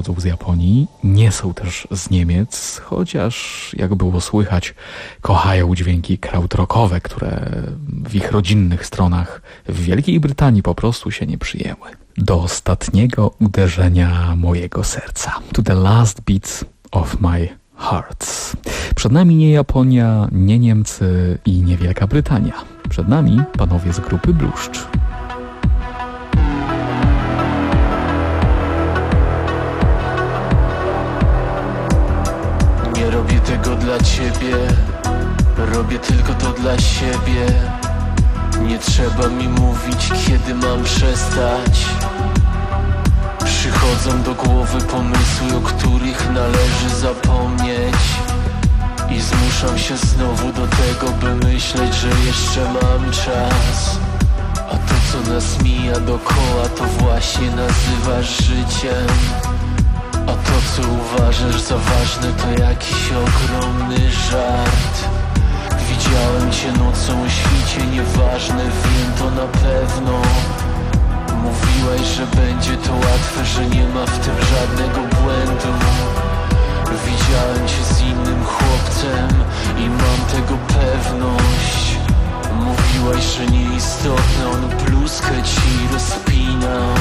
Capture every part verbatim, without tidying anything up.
pochodzą z Japonii, nie są też z Niemiec, chociaż jak było słychać, kochają dźwięki krautrockowe, które w ich rodzinnych stronach w Wielkiej Brytanii po prostu się nie przyjęły. Do ostatniego uderzenia mojego serca. To the last beats of my heart. Przed nami nie Japonia, nie Niemcy i nie Wielka Brytania. Przed nami panowie z grupy Bluszcz. Nie robię tego dla ciebie, robię tylko to dla siebie. Nie trzeba mi mówić, kiedy mam przestać. Przychodzą do głowy pomysły, o których należy zapomnieć. I zmuszam się znowu do tego, by myśleć, że jeszcze mam czas. A to, co nas mija dookoła, to właśnie nazywasz życiem. A to, co uważasz za ważne, to jakiś ogromny żart. Widziałem cię nocą o świcie, nieważne, wiem to na pewno. Mówiłaś, że będzie to łatwe, że nie ma w tym żadnego błędu. Widziałem cię z innym chłopcem i mam tego pewność. Mówiłaś, że nieistotne, on bluzkę ci rozpinał.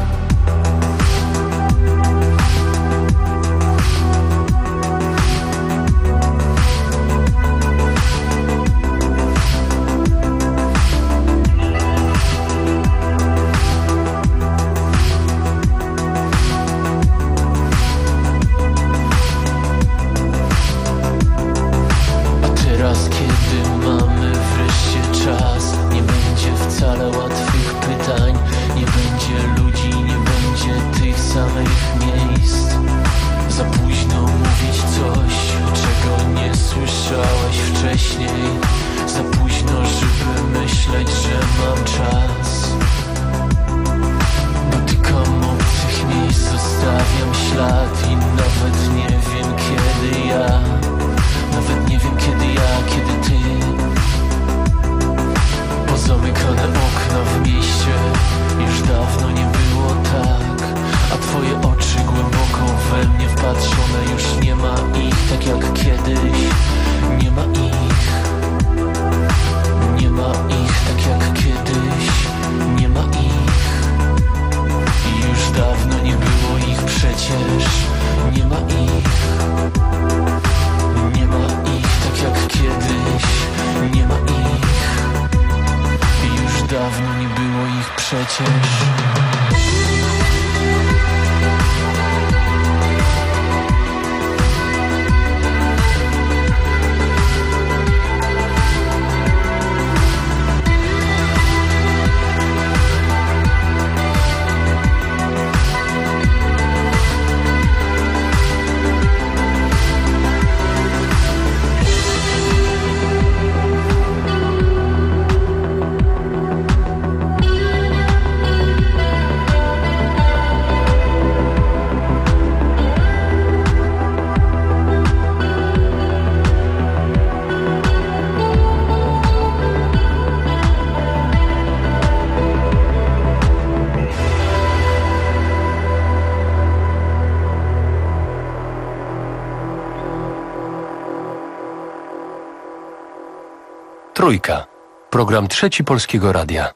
Trójka. Program Trzeci Polskiego Radia.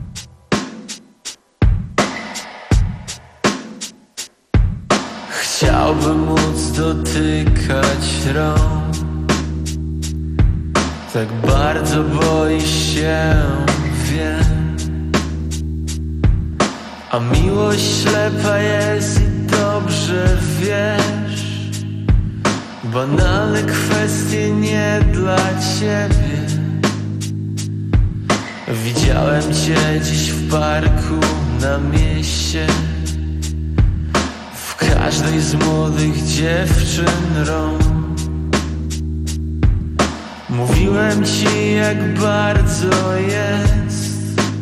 Chciałbym móc dotykać rąk. Tak bardzo boisz się, wiem. A miłość ślepa jest i dobrze wiesz. Banalne kwestie nie dla ciebie. Widziałem cię dziś w parku na mieście. W każdej z młodych dziewczyn rąk. Mówiłem ci, jak bardzo jest.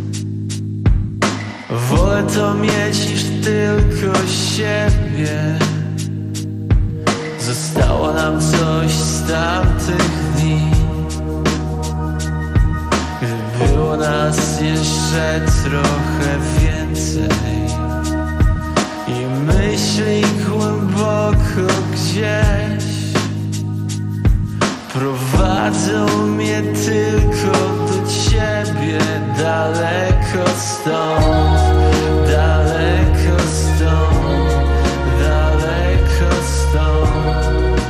Wolę to mieć niż tylko siebie. Zostało nam coś z tamtych dni. Gdy było nas jeszcze trochę więcej. I myśli głęboko głęboko gdzieś prowadzą mnie tylko do ciebie, daleko stąd, daleko stąd, daleko stąd,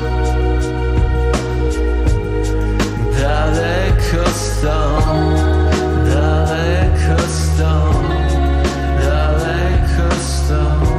daleko stąd, daleko stąd, daleko stąd.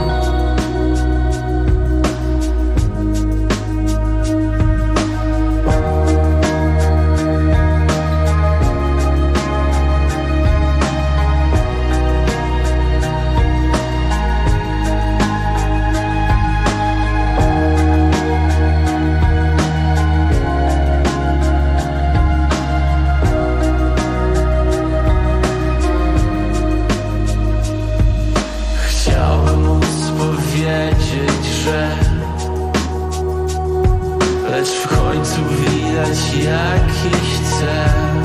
Lecz w końcu widać jakiś cel,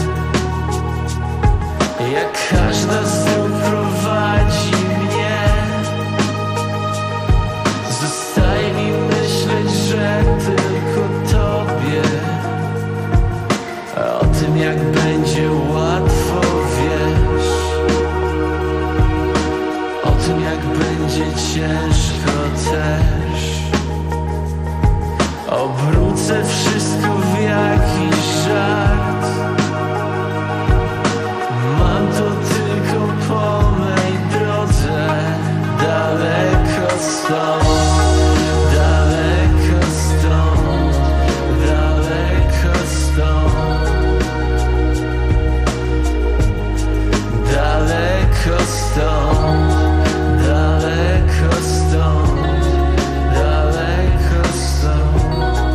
jak każda z dróg prowadzi mnie. Zostaje mi myśleć, że tylko tobie, a o tym jak będzie łatwo wiesz, o tym jak będzie ciężko też. Obrócę wszystko w jakiś żart. Mam to tylko po mej drodze, daleko stąd, daleko stąd, daleko stąd, daleko stąd, daleko stąd, daleko stąd.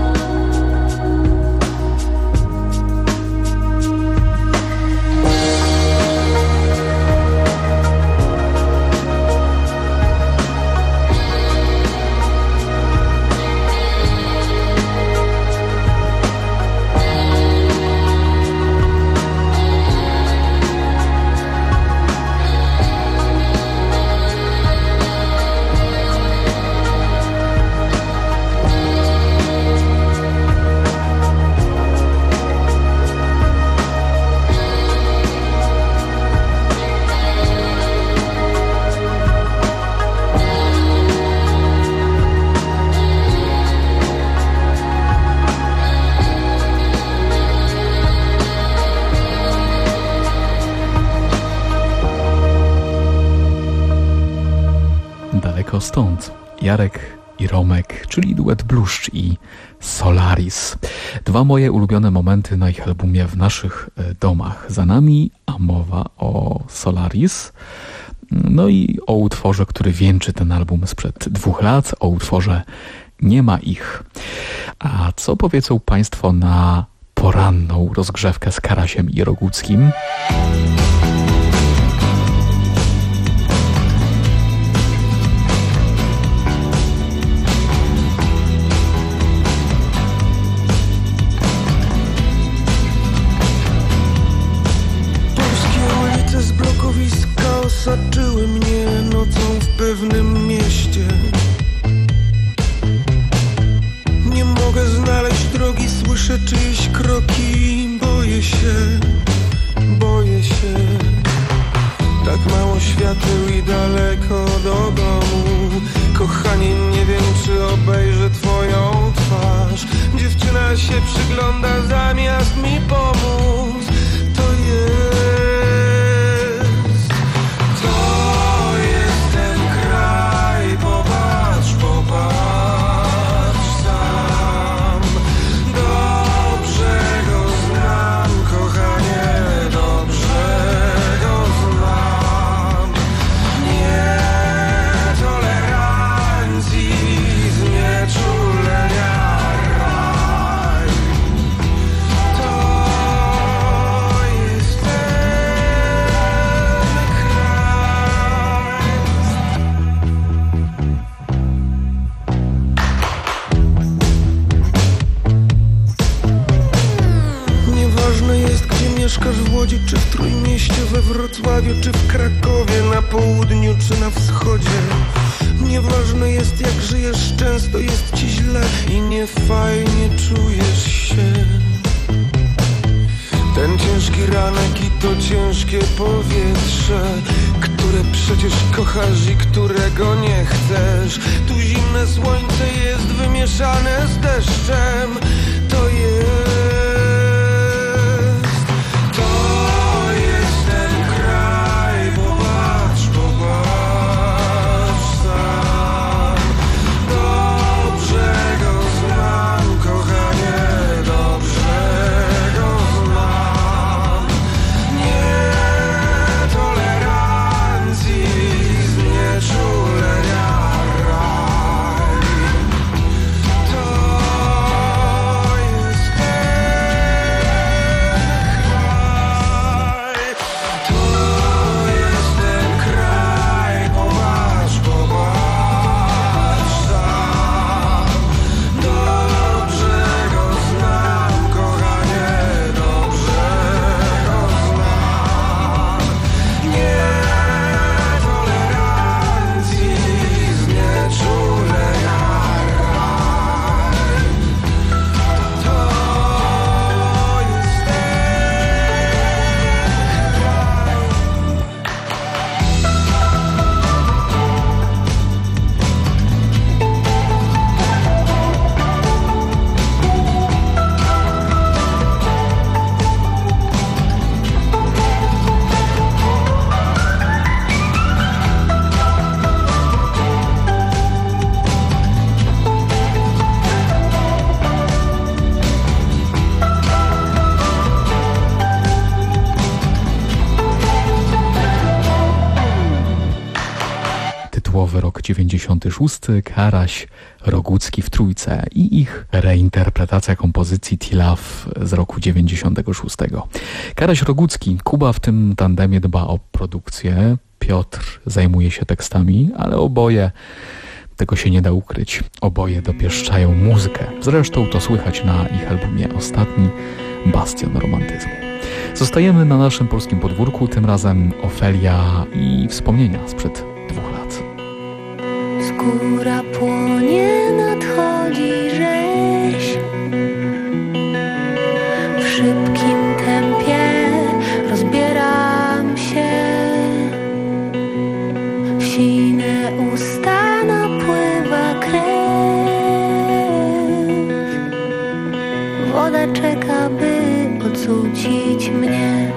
Stąd Jarek i Romek, czyli duet Bluszcz i Solaris. Dwa moje ulubione momenty na ich albumie W naszych domach za nami, a mowa o Solaris. No i o utworze, który wieńczy ten album sprzed dwóch lat, o utworze Nie ma ich. A co powiedzą Państwo na poranną rozgrzewkę z Karasiem i Roguckim? Osaczyły mnie nocą w pewnym mieście. Nie mogę znaleźć drogi, słyszę czyjeś kroki. Boję się, boję się. Tak mało świateł i daleko do domu. Kochanie, nie wiem czy obejrzę twoją twarz. Dziewczyna się przygląda zamiast mi pomóc. To jest mieszkasz w Łodzi, czy w Trójmieście, we Wrocławiu, czy w Krakowie, na południu, czy na wschodzie. Nieważne jest jak żyjesz, często jest ci źle i niefajnie czujesz się. Ten ciężki ranek i to ciężkie powietrze, które przecież kochasz i którego nie chcesz. Tu zimne słońce jest wymieszane z deszczem. To jest To jest ten kraj. Popatrz, popatrz sam. Dobrze go znam, kochanie, dobrze go znam. Nietolerancji, znieczulenia raj. To jest ten kraj. To jest ten kraj. Popatrz, popatrz sam. Dobrze go znam, kochanie, dobrze go znam. Nietolerancji, znieczulenia raj. To jest ten Tytułowy rok dziewięćdziesiąty szósty, Karaś, Rogucki w trójce i ich reinterpretacja kompozycji T-Love z roku dziewięćdziesiątego szóstego. Karaś, Rogucki, Kuba w tym tandemie dba o produkcję, Piotr zajmuje się tekstami, ale oboje, tego się nie da ukryć, oboje dopieszczają muzykę. Zresztą to słychać na ich albumie Ostatni, Bastion romantyzmu. Zostajemy na naszym polskim podwórku, tym razem Ofelia i wspomnienia sprzed dwóch lat. Skóra płonie, nadchodzi rzeź. W szybkim tempie rozbieram się. W sine usta napływa krew. Woda czeka, by odrzucić mnie.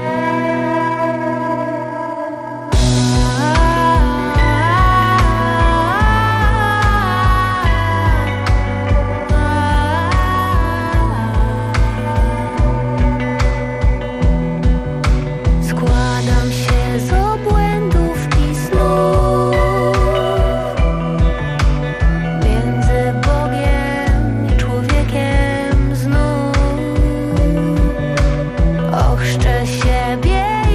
Ochrzczę siebie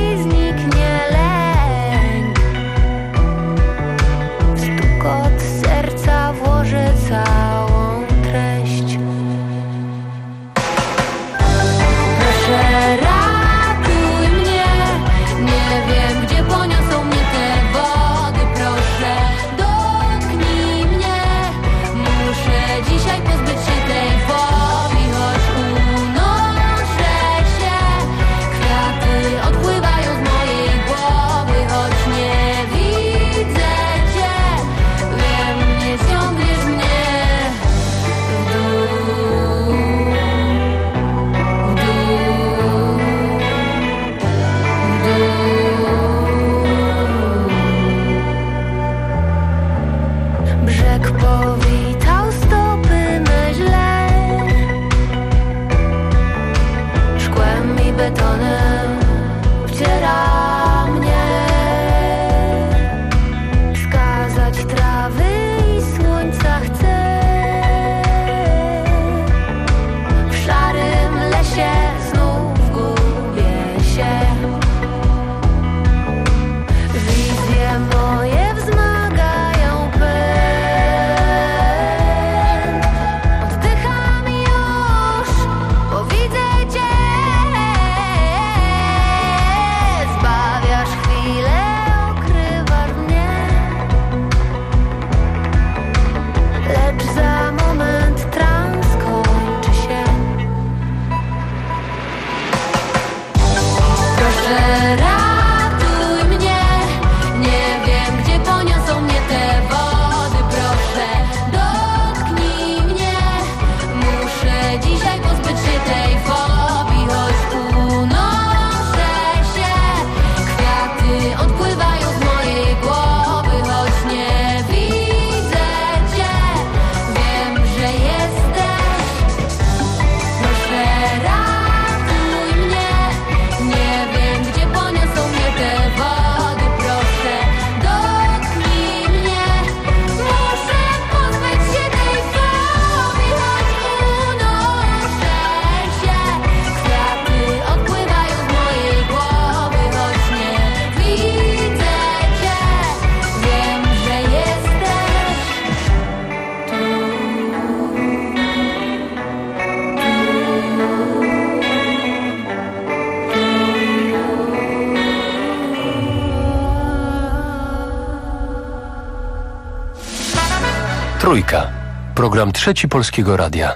Trójka. Program Trzeci Polskiego Radia.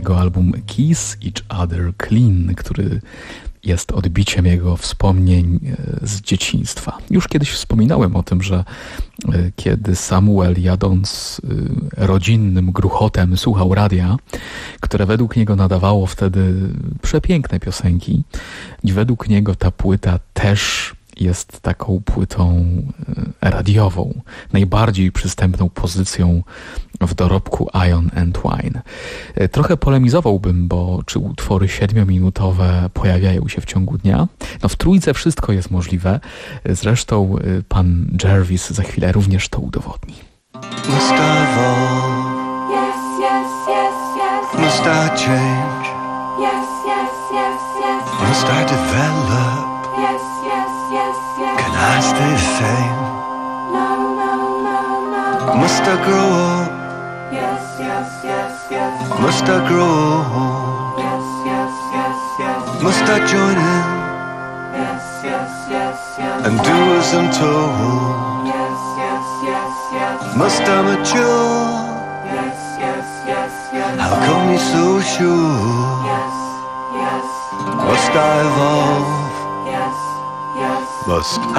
jego album Kiss Each Other Clean, który jest odbiciem jego wspomnień z dzieciństwa. Już kiedyś wspominałem o tym, że kiedy Samuel, jadąc rodzinnym gruchotem, słuchał radia, które według niego nadawało wtedy przepiękne piosenki, i według niego ta płyta też jest taką płytą radiową, najbardziej przystępną pozycją w dorobku Ion and Wine. Trochę polemizowałbym, bo czy utwory siedmiominutowe pojawiają się w ciągu dnia? No w trójce wszystko jest możliwe. Zresztą pan Jervis za chwilę również to udowodni. Must I evolve? Yes, yes, yes, yes. Must I change? Yes, yes, yes, yes. Must I develop? Yes, yes, yes, yes. Can I stay the same? No, no, no, no. Must I grow up? Yes, yes, yes, yes. Must I grow old? Yes, yes, yes, yes. Must I join in Yes, yes, yes, yes. and do as I'm told? Yes, yes, yes, yes. Must I mature? Yes, yes, yes, yes. How come you're so sure? Yes, yes. Must I evolve? Yes, yes. Must I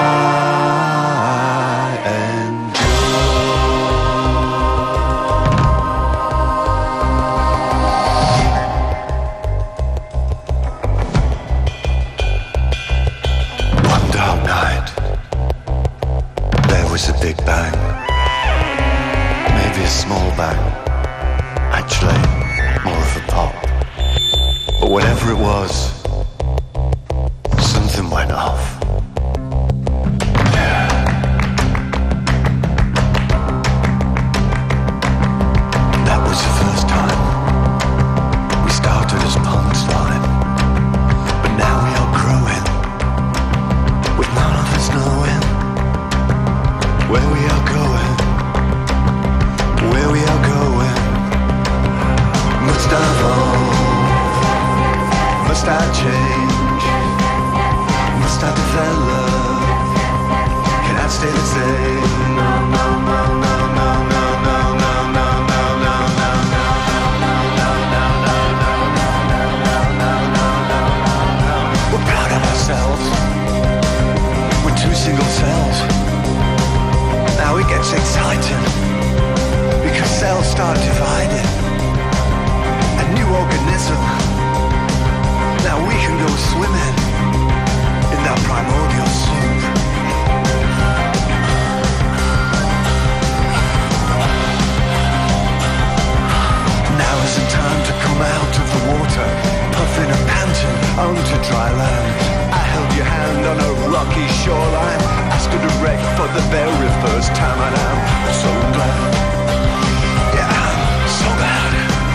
endure? One dark night, there was a big bang. Maybe a small bang, actually more of a pop. But whatever it was, something went off. That was the first time we started as punchline, but now we are growing, with none of us knowing where we are going, where we are going. Must I evolve? Must I change? Must I develop? Can I stay the same? No, no, no, no, no, no, no, no, no, no, no, no, no, no. We're proud of ourselves. We're two single cells. Now it gets exciting because cells start dividing. A new organism. Now we can go swimming in that primordial soup. Now is the time to come out of the water, puffing and panting onto dry land. I held your hand on a rocky shoreline. I stood erect for the very first time, and I'm so glad. Yeah, I'm so glad.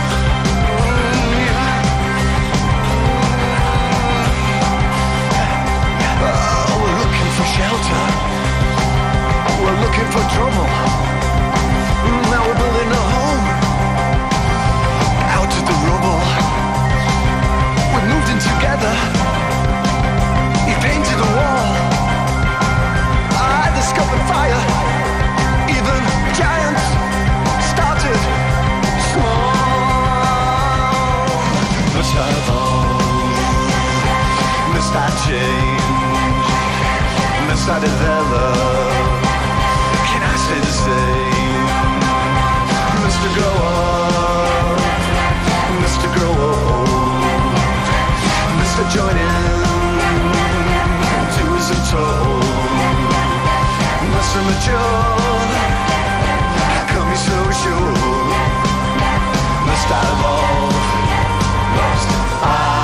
Shelter. We're looking for trouble. Now we're building a home out of the rubble. We moved in together. He painted a wall. I discovered fire. Even giants started small. Must I evolve? Must I change? Must I develop? Can I stay the same? Must I grow up? Must I grow old? Must I join in? Do as I'm told? Must I mature? How come you're so sure? Must I evolve? Must I?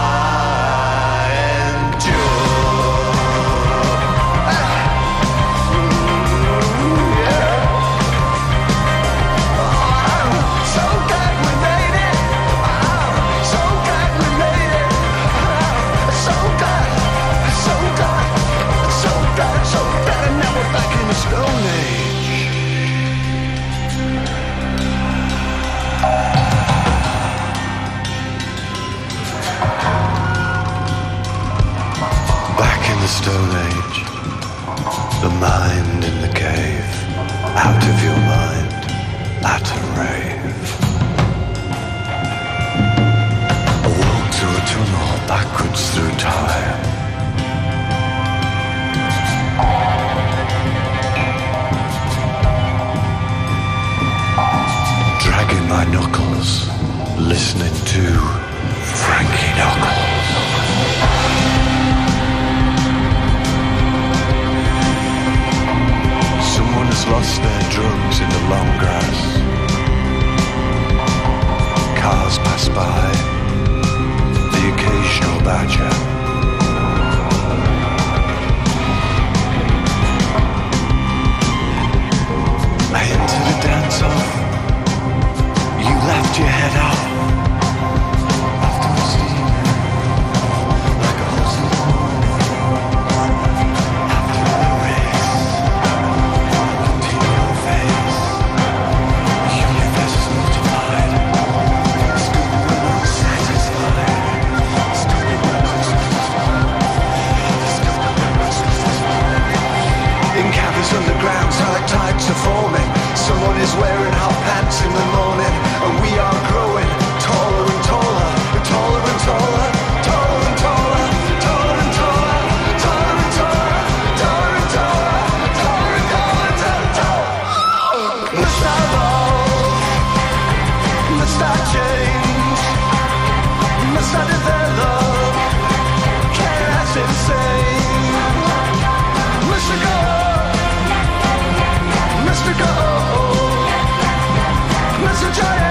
Stone Age. Back in the Stone Age, the mind in the cave, out of your mind, at a rave. tunnel backwards through time. Dragging my knuckles, listening to Frankie Knuckles. Someone has lost their drugs in the long grass. Cars pass by, the occasional badger. I enter the dance off. You left your head off. Afterwards, like a horse in the morning. After the race, continue your face. The universe is multiplied. Still we're not satisfied. Still we're not satisfied. Still we're not satisfied. In caverns underground, stalactites are forming. Someone is wearing hot pants in the morning. And we are growing taller and taller, and taller and taller, taller and taller, taller and taller, taller and taller, taller and taller, taller and taller, taller and taller. Must I evolve? Must I change? Must I develop? Chaos insane. Must I go? Must I go? Must I try?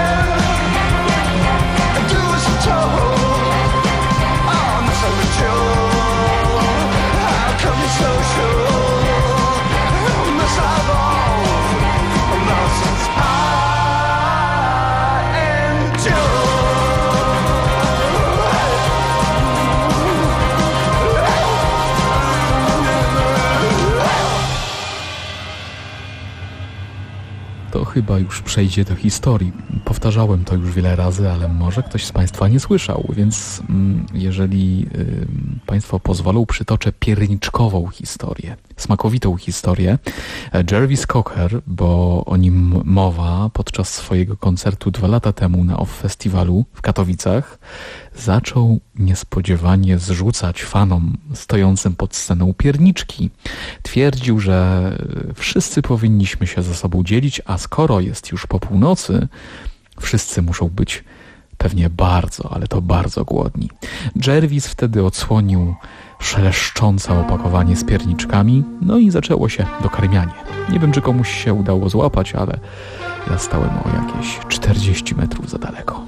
To chyba już przejdzie do historii. Powtarzałem to już wiele razy, ale może ktoś z Państwa nie słyszał, więc mm, jeżeli y, Państwo pozwolą, przytoczę pierniczkową historię, smakowitą historię. Jervis Cocker, bo o nim mowa, podczas swojego koncertu dwa lata temu na Off Festiwalu w Katowicach zaczął niespodziewanie zrzucać fanom stojącym pod sceną pierniczki. Twierdził, że wszyscy powinniśmy się ze sobą dzielić, a skoro jest już po północy, wszyscy muszą być pewnie bardzo, ale to bardzo głodni. Jervis wtedy odsłonił szeleszczące opakowanie z pierniczkami, no i zaczęło się dokarmianie. Nie wiem, czy komuś się udało złapać, ale ja stałem o jakieś czterdzieści metrów za daleko.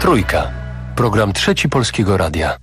Trójka. Program Trzeci Polskiego Radia.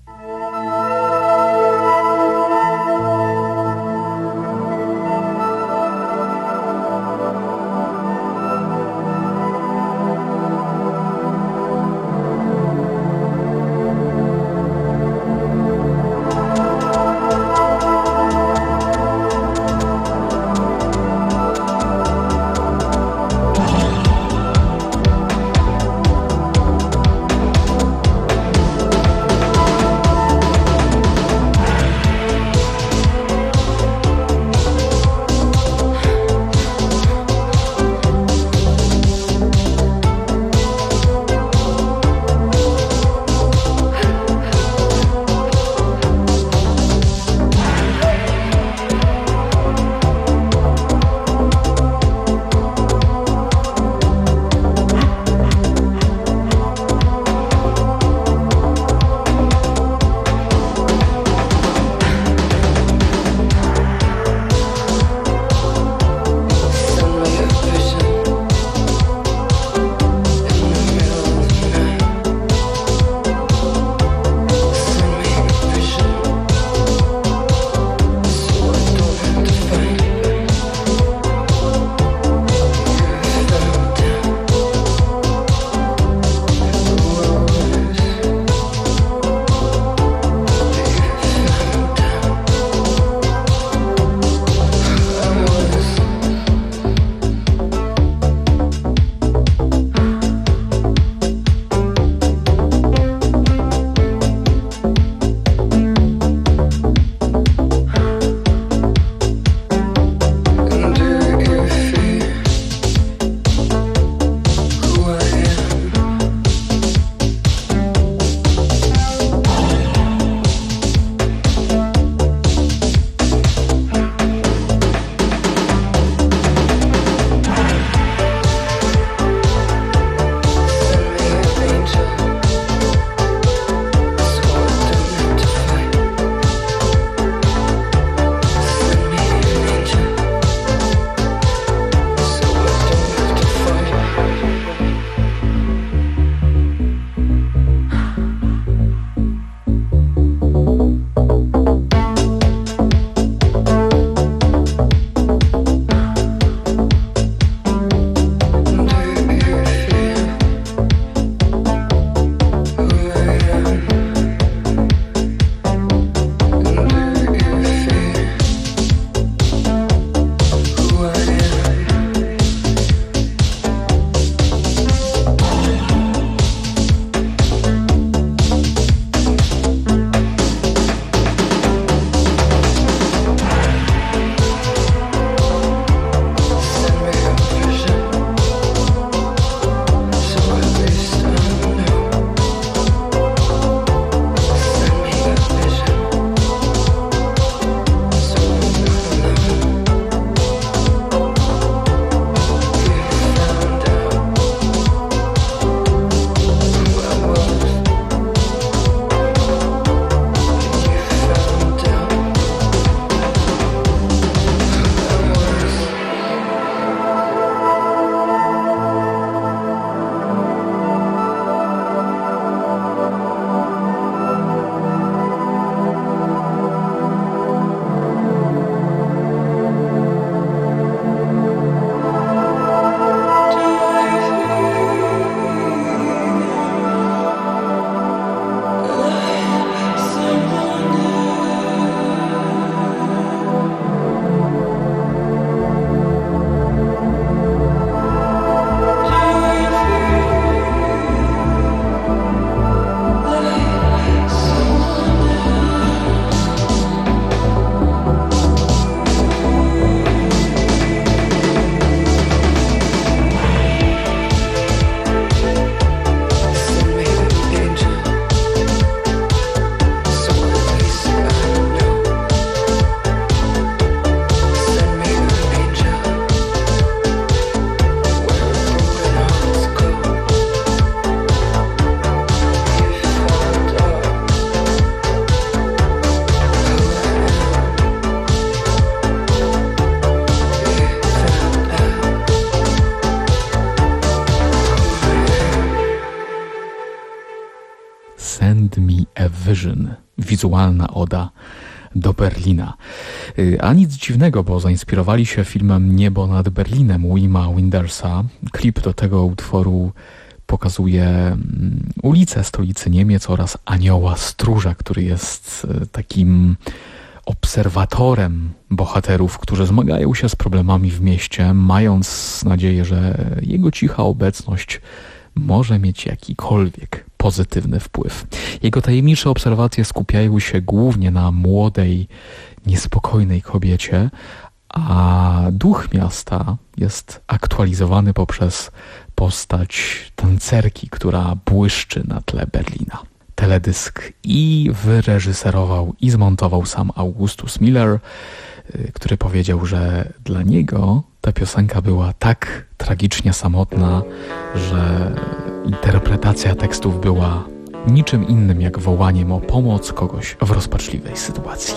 Vision, wizualna oda do Berlina. A nic dziwnego, bo zainspirowali się filmem Niebo nad Berlinem Wima Wendersa. Klip do tego utworu pokazuje ulicę stolicy Niemiec oraz anioła stróża, który jest takim obserwatorem bohaterów, którzy zmagają się z problemami w mieście, mając nadzieję, że jego cicha obecność może mieć jakikolwiek pozytywny wpływ. Jego tajemnicze obserwacje skupiają się głównie na młodej, niespokojnej kobiecie, a duch miasta jest aktualizowany poprzez postać tancerki, która błyszczy na tle Berlina. Teledysk i wyreżyserował i zmontował sam Augustus Miller, który powiedział, że dla niego ta piosenka była tak tragicznie samotna, że interpretacja tekstów była niczym innym jak wołaniem o pomoc kogoś w rozpaczliwej sytuacji.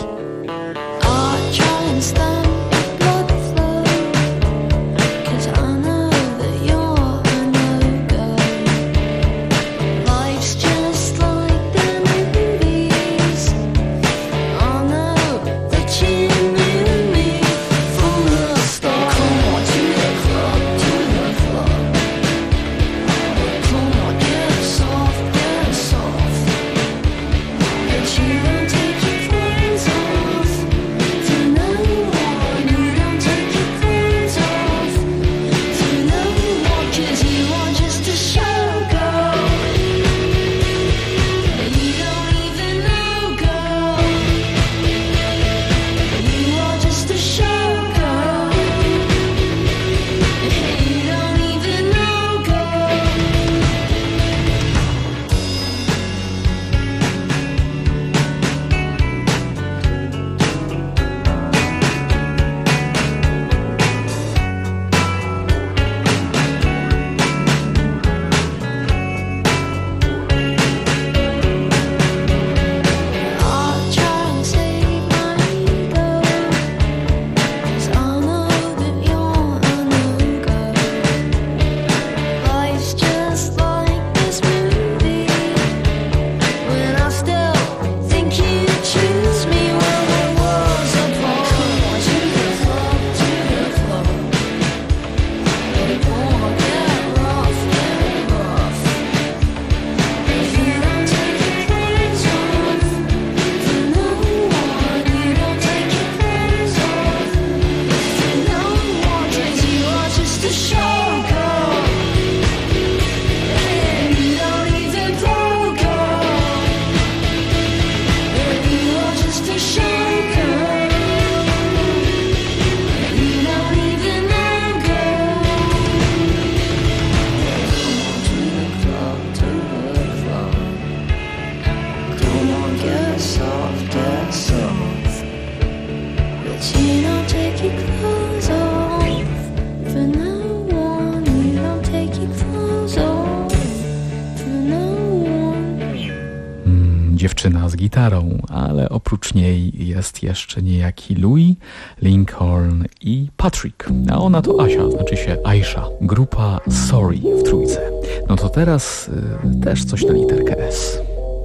Dziewczyna z gitarą, ale oprócz niej jest jeszcze niejaki Louis, Lincoln i Patrick. A ona to Asia, znaczy się Aisha. Grupa Sorry w trójce. No to teraz y, też coś na literkę S.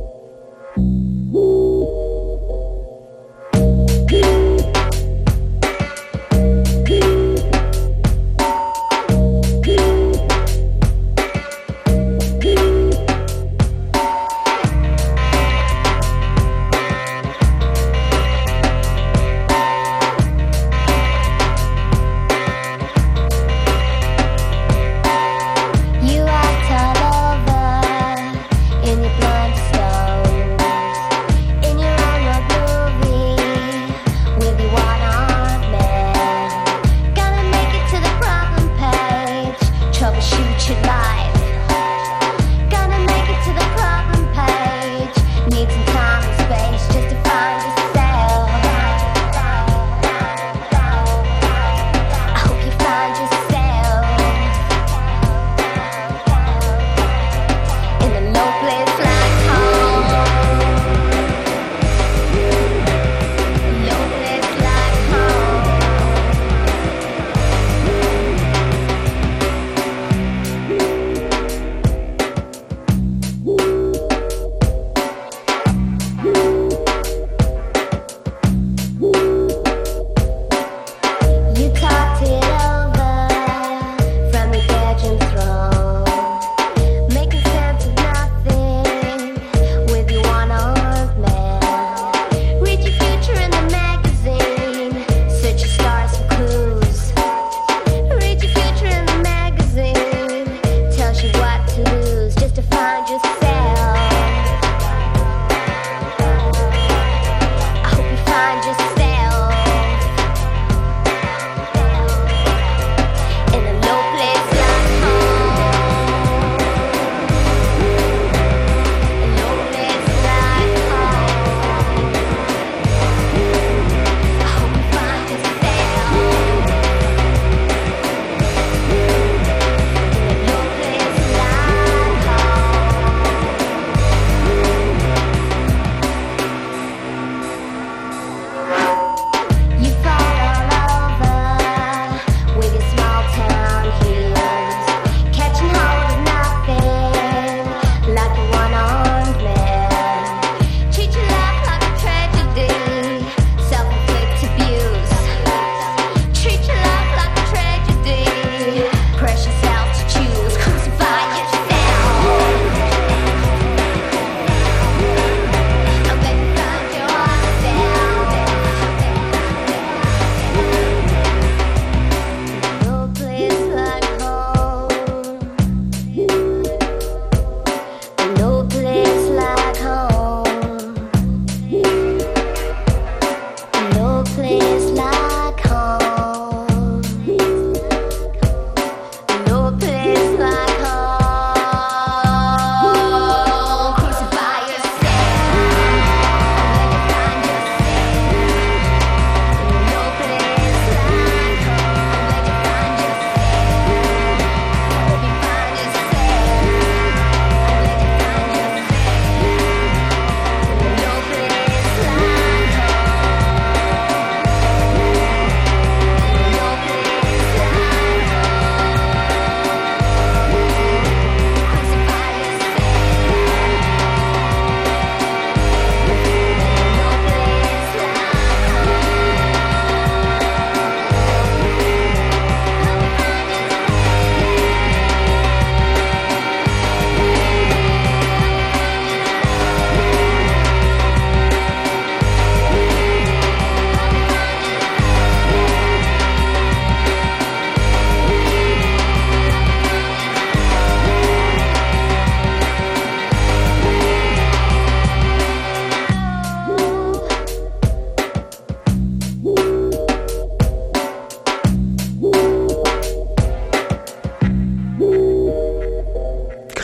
You are all over in your blindstones.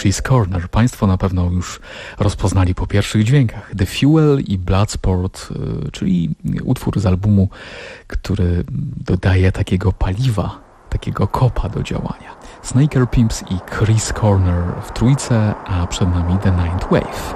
Chris Corner. Państwo na pewno już rozpoznali po pierwszych dźwiękach. The Fuel i Bloodsport, czyli utwór z albumu, który dodaje takiego paliwa, takiego kopa do działania. Snaker Pimps i Chris Corner w trójce, a przed nami The Ninth Wave.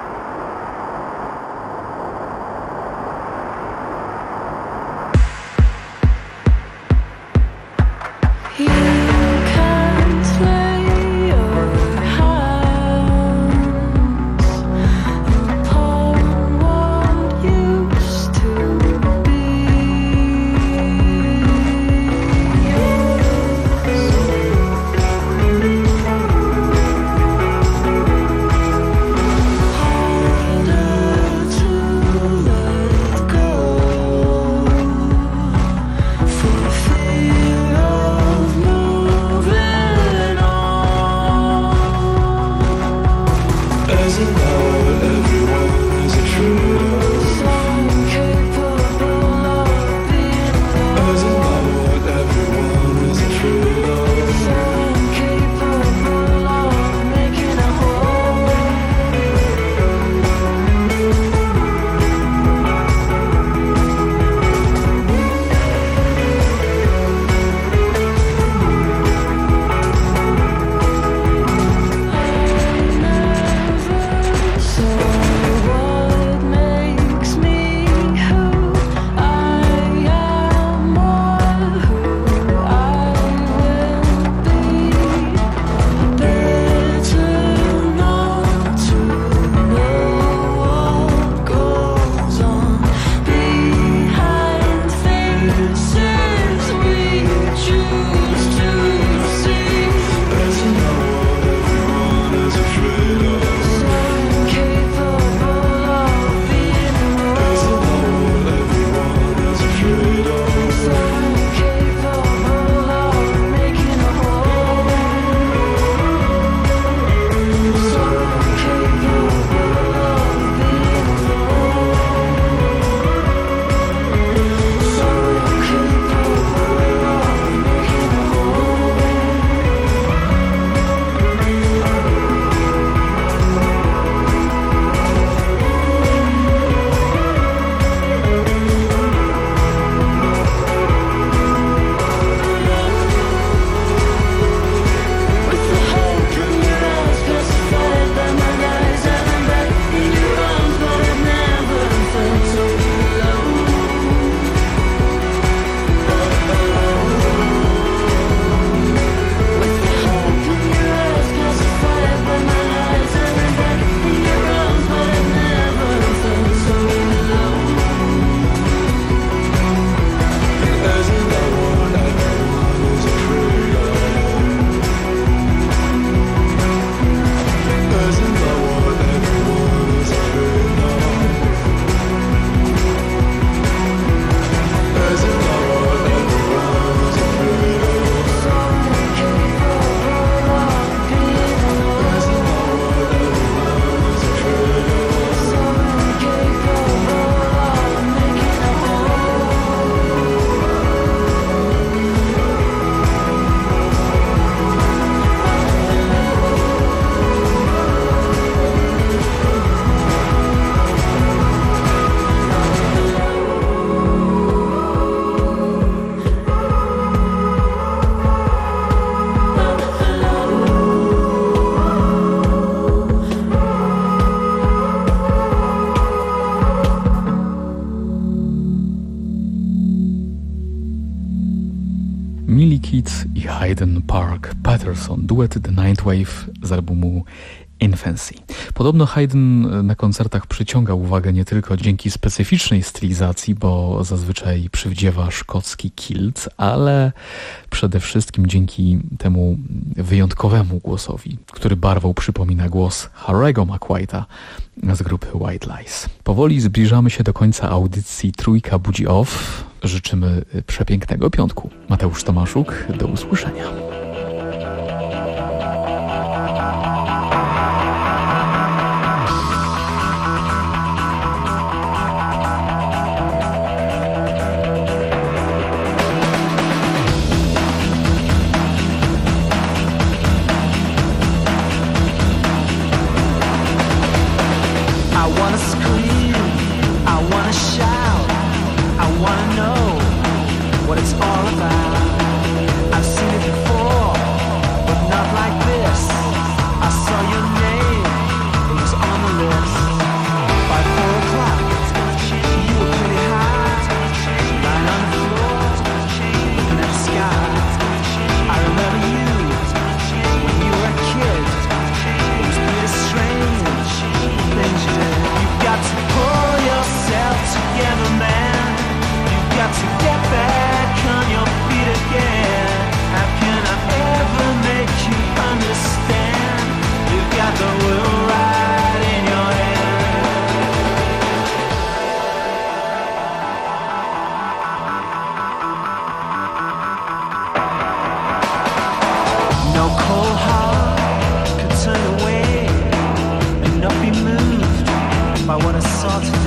Millie Keats i Hayden Park Patterson, duet The Ninth Wave z albumu Infancy. Podobno Hayden na koncertach przyciąga uwagę nie tylko dzięki specyficznej stylizacji, bo zazwyczaj przywdziewa szkocki kilt, ale przede wszystkim dzięki temu wyjątkowemu głosowi, który barwą przypomina głos Harry'ego Maguire'a z grupy White Lies. Powoli zbliżamy się do końca audycji Trójka budzi off. Życzymy przepięknego piątku. Mateusz Tomaszuk, do usłyszenia.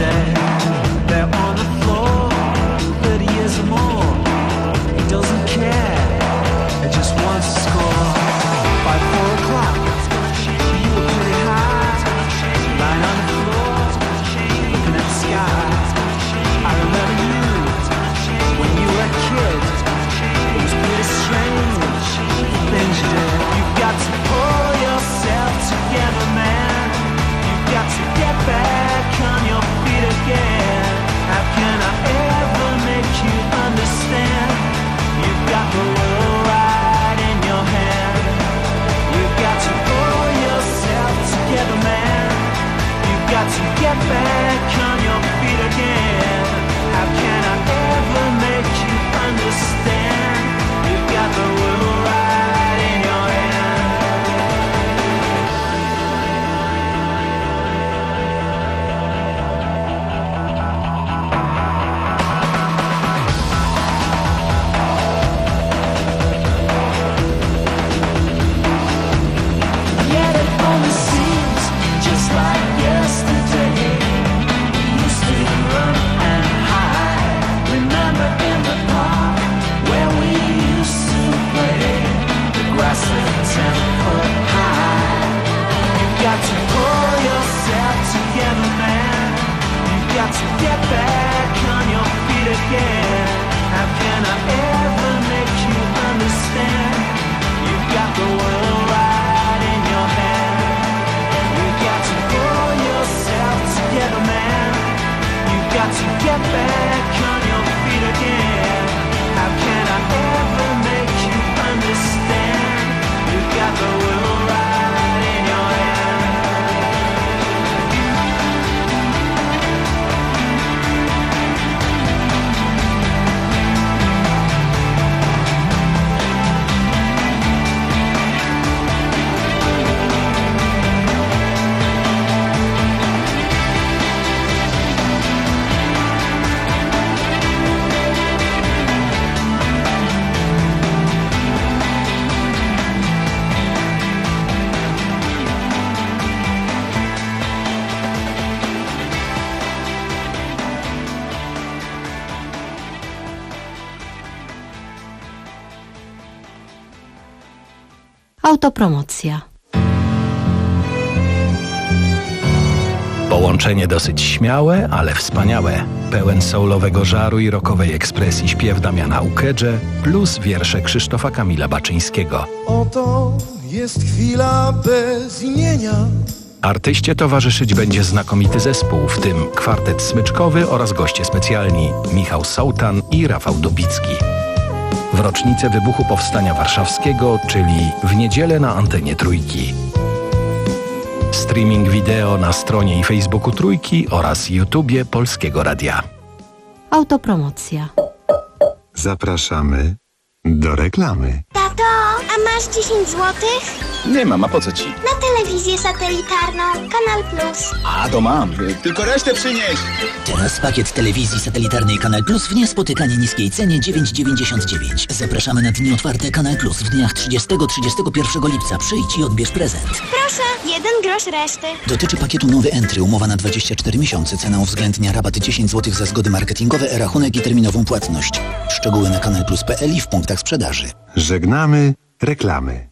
day. They're on the floor, thirty years or more. He doesn't care, he just wants to score. By four o'clock, you were pretty high, lying on the floor, looking at the sky. I remember you when you were a kid. It was pretty strange, the things you did. You've got to pull yourself together, man. You've got to get back on your feet again. How can I ever make you understand? You've got the world right in your hand. You've got to pull yourself together, man. You've got to get back on your feet again. How can I ever make you understand? You've got the world right in your hand. Yet it only seems just like yesterday. You still run and hide. Remember in the park where we used to play, the grass is ten foot high. You've got to pull yourself together, man. You've got to get back on your feet again. How can I ever make you understand? You've got the world right in your hand. You've got to pull yourself together, man. You've got to get back on your feet again. How can I ever make you understand? You've got the world right in your hand. Autopromocja. Połączenie dosyć śmiałe, ale wspaniałe. Pełen soulowego żaru i rockowej ekspresji śpiew Damiana Ukedże plus wiersze Krzysztofa Kamila Baczyńskiego. Oto jest chwila bez imienia. Artyście towarzyszyć będzie znakomity zespół, w tym kwartet smyczkowy oraz goście specjalni Michał Sołtan i Rafał Dubicki. W rocznicę wybuchu Powstania Warszawskiego, czyli w niedzielę na antenie Trójki. Streaming wideo na stronie i Facebooku Trójki oraz YouTubie Polskiego Radia. Autopromocja. Zapraszamy do reklamy. Tato, a masz dziesięć złotych? Nie mam, a po co ci? Na telewizję satelitarną, Kanal Plus. A, to mam. Tylko resztę przynieś. Teraz pakiet telewizji satelitarnej Kanal Plus w niespotykanie niskiej cenie dziewięć dziewięćdziesiąt dziewięć. Zapraszamy na dni otwarte Kanal Plus w dniach trzydziestego do trzydziestego pierwszego lipca. Przyjdź i odbierz prezent. Proszę, jeden grosz reszty. Dotyczy pakietu nowy Entry, umowa na dwadzieścia cztery miesiące. Cena uwzględnia rabat dziesięć złotych za zgody marketingowe, rachunek i terminową płatność. Szczegóły na kanal plus kropka p l i w punktach sprzedaży. Żegnamy reklamy.